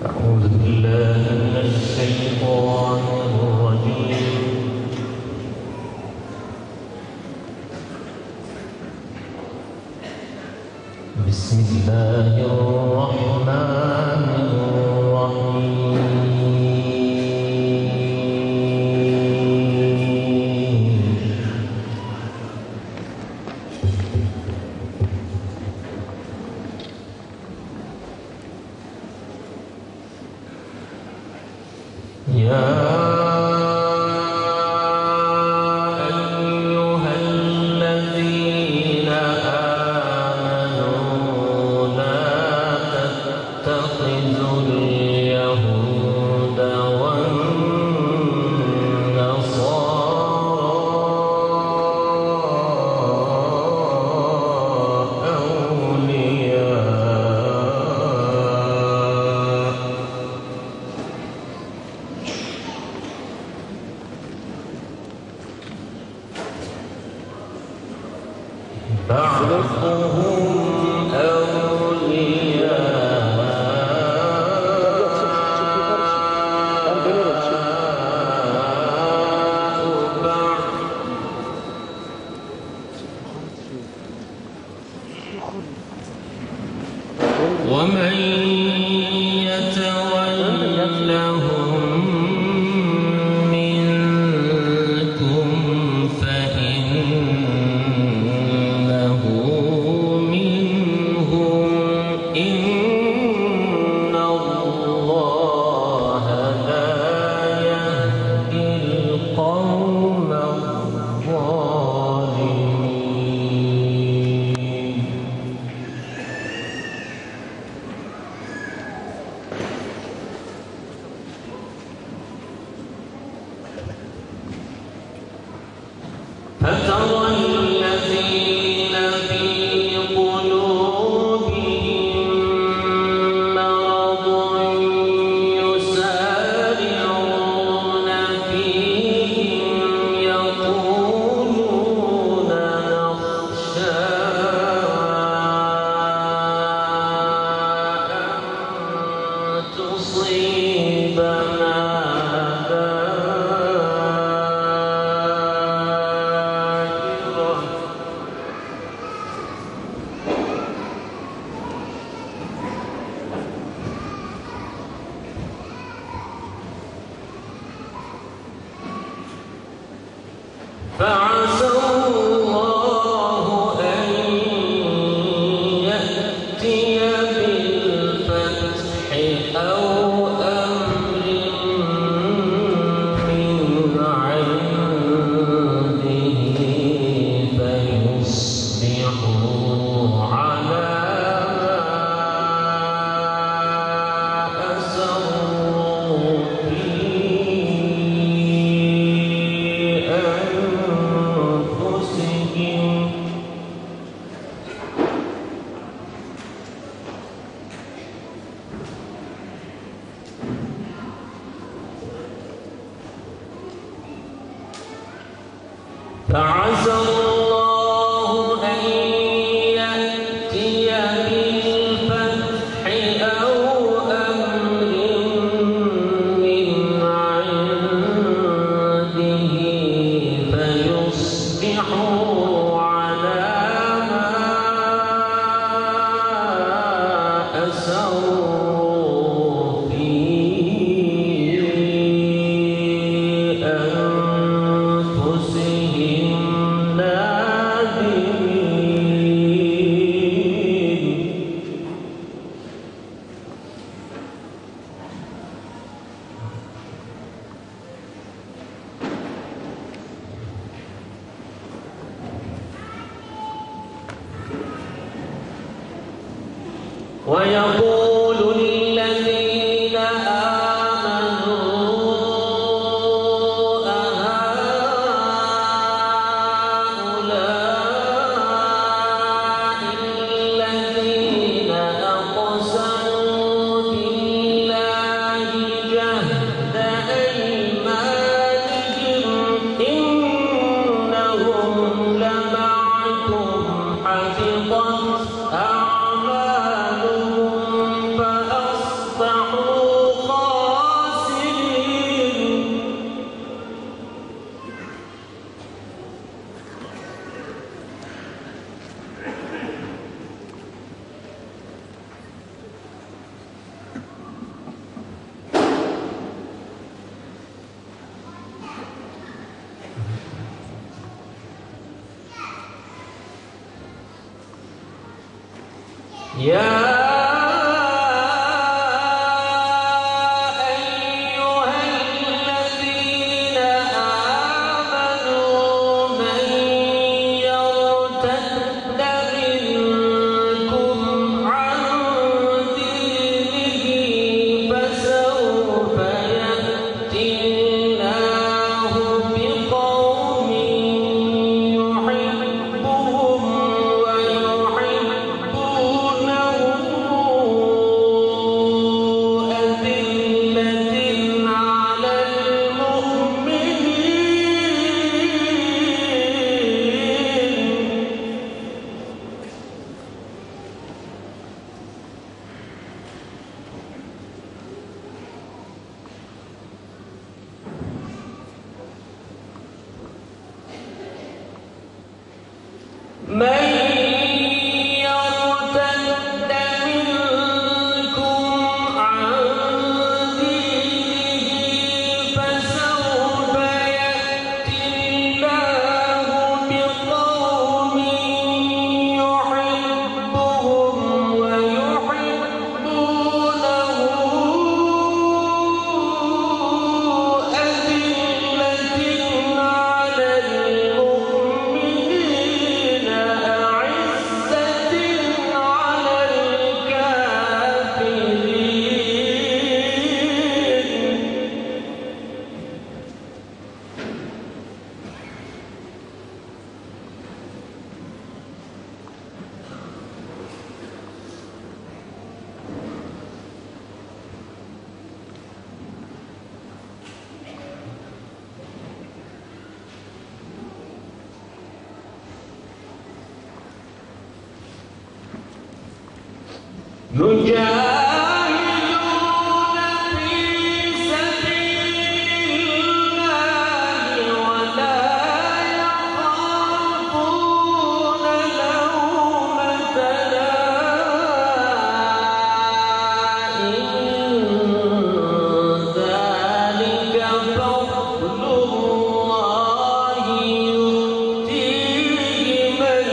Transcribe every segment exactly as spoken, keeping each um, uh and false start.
أعوذ بالله من الشيطان الرجيم. بسم الله الرحمن الرحيم. يا بعضهم أولياء بعض ومن يتولهم منكم فإنه منهم إن الله لا يهدي القوم الظالمين. فترى الذين في قلوبهم مرض يسارعون فيهم يقولون نخشى أن تصيبنا فعسى الله أن يأتي بالفتح أو أمر من عنده فيصبحوا على ما أسروا في فعسى الله أن يأتي بالفتح أو أمر من عنده فيصبحوا على ما أسروا في أنفسهم ويقول الذين آمنوا أهؤلاء الذين أقسموا بالله جهد أيمانهم إنهم لمعكم حفظت أعمالهم يجاهدون في سبيل الله ولا يخافون لومة لائم ذلك فضل الله يؤتيه من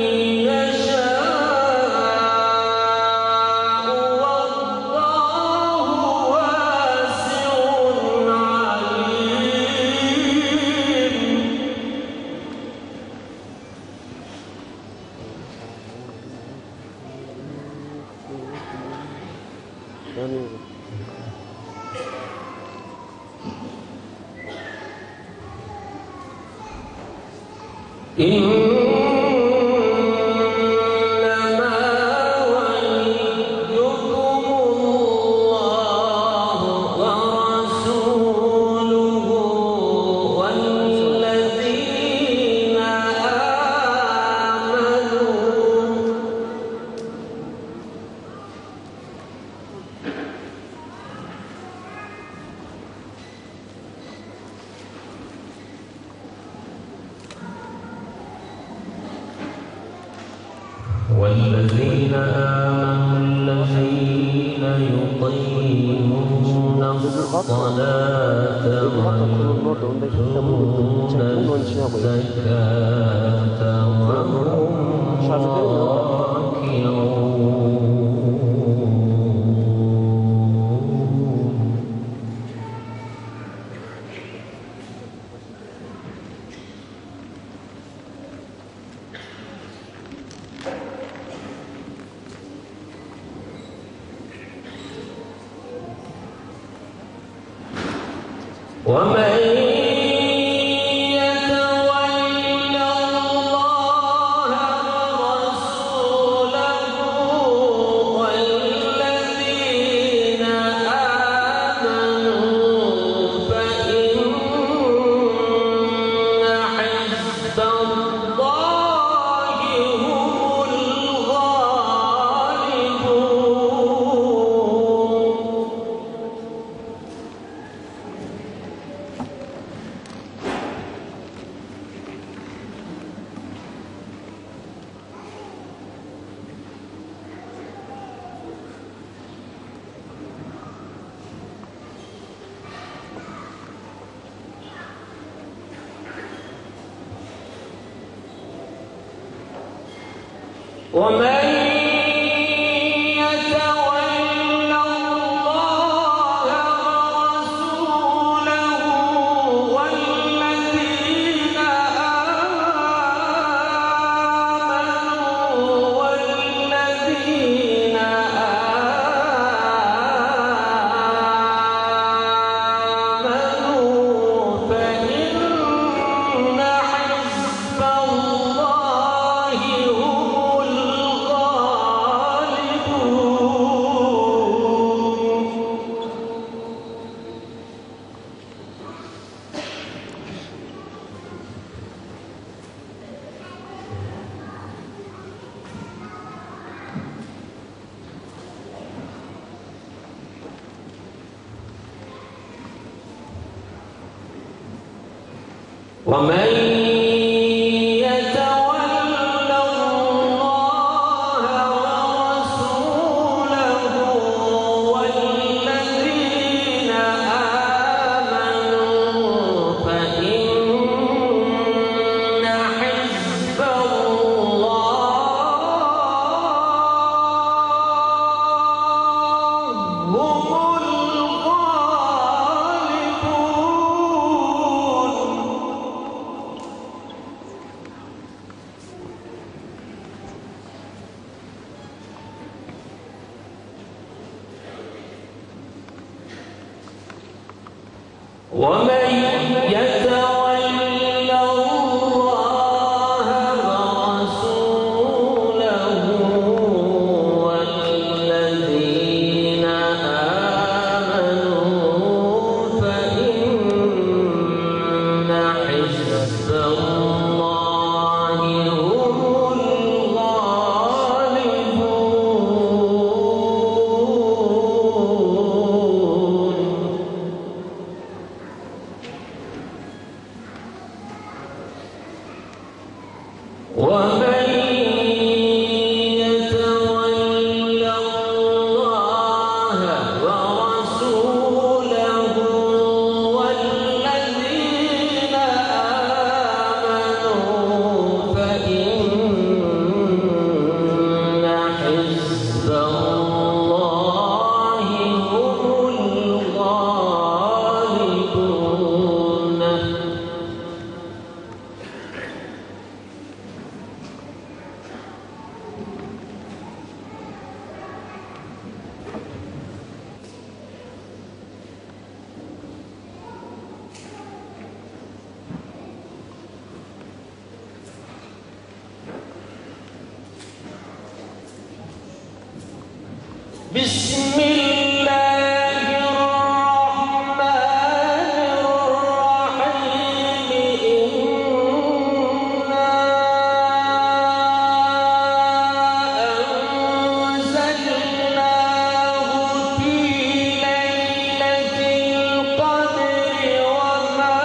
إنما وليكم الله ورسوله والذين آمنوا والذين آمنوا الذين يقيمون الصلاة ويؤتون الزكاة وهم راكعون ومن يتول الله ورسوله والذين آمنوا فإن حزب الله هم الغالبون. ومن ومن يتول الله ورسوله والذين آمنوا فإن حزب الله هم ومن يتول الله ورسوله والذين آمنوا فإن حزب الله هم الغالبون. ومن يتول الله ورسوله والذين آمنوا فإن حزب الله هم الغالبون. بسم الله الرحمن الرحيم. إنا أنزلناه في ليلة القدر وما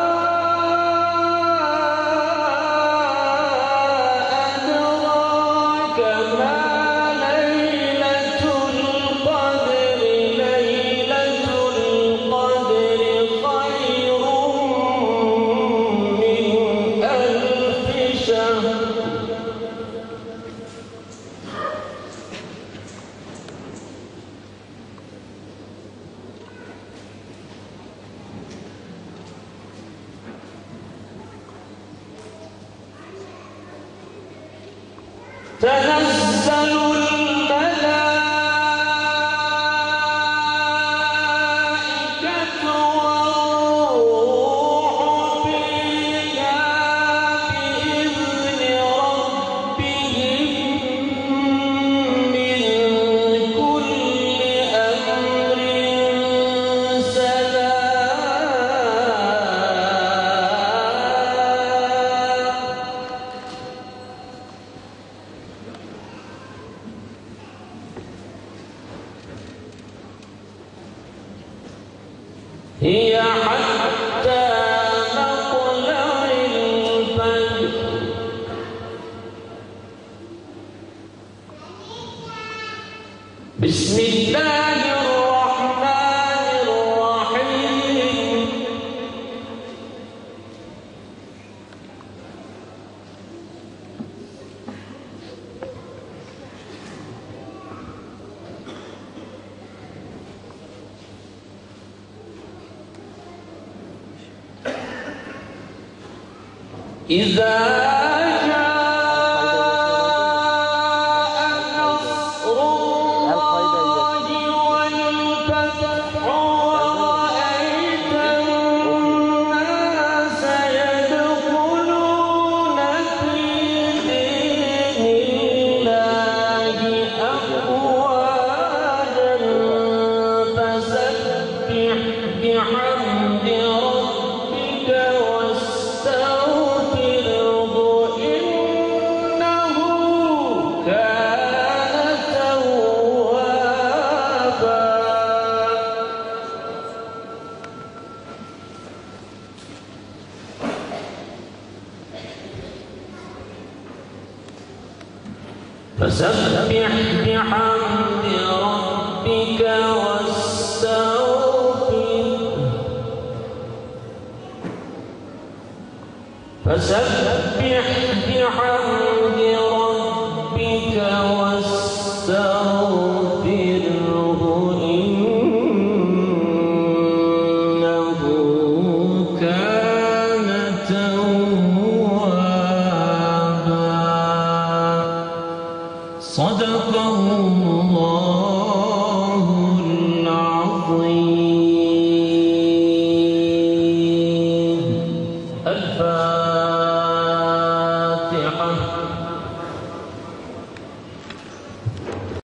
أدراك ما ليلة القدر. ليلة القدر خير من ألف شهر. تنزل الملائكة والروح فيها بإذن ربهم من كل أمر سلام. هي حتى مطلع الفجر. بسم الله الرحمن الرحيم. إذا جاء نصر الله والفتح ورأيت الناس يدخلون في دين الله أفواجا فسبح بحمد ربك واستغفره فسبح بحمد ربك واستغفره فسبح بحمد ربك واستغفره إنه كان توابا. صدق الله العظيم. الفاتحة.